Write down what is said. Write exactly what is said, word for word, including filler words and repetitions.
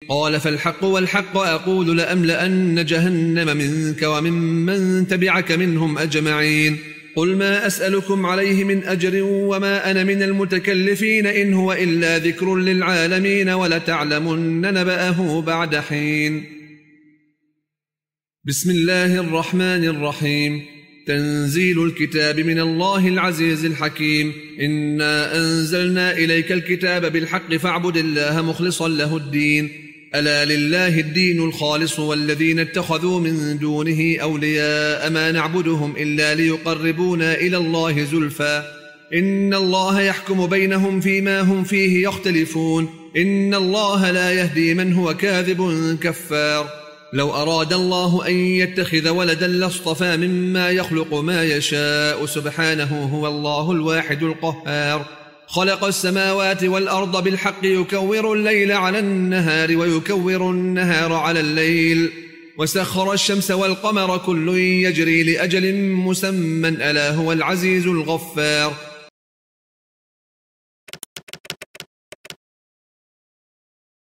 قال فالحق والحق أقول لأملأن جهنم منك وممن تبعك منهم أجمعين. قل ما أسألكم عليه من أجر وما أنا من المتكلفين إن هو إلا ذكر للعالمين ولتعلمن نبأه بعد حين. بسم الله الرحمن الرحيم. تنزيل الكتاب من الله العزيز الحكيم. إنا أنزلنا إليك الكتاب بالحق فاعبد الله مخلصا له الدين. ألا لله الدين الخالص والذين اتخذوا من دونه أولياء ما نعبدهم إلا ليقربونا إلى الله زلفى إن الله يحكم بينهم فيما هم فيه يختلفون إن الله لا يهدي من هو كاذب كفار. لو أراد الله أن يتخذ ولدا لاصطفى مما يخلق ما يشاء سبحانه هو الله الواحد القهار. خلق السماوات والأرض بالحق يكور الليل على النهار ويكور النهار على الليل وسخر الشمس والقمر كل يجري لأجل مسمى ألا هو العزيز الغفار.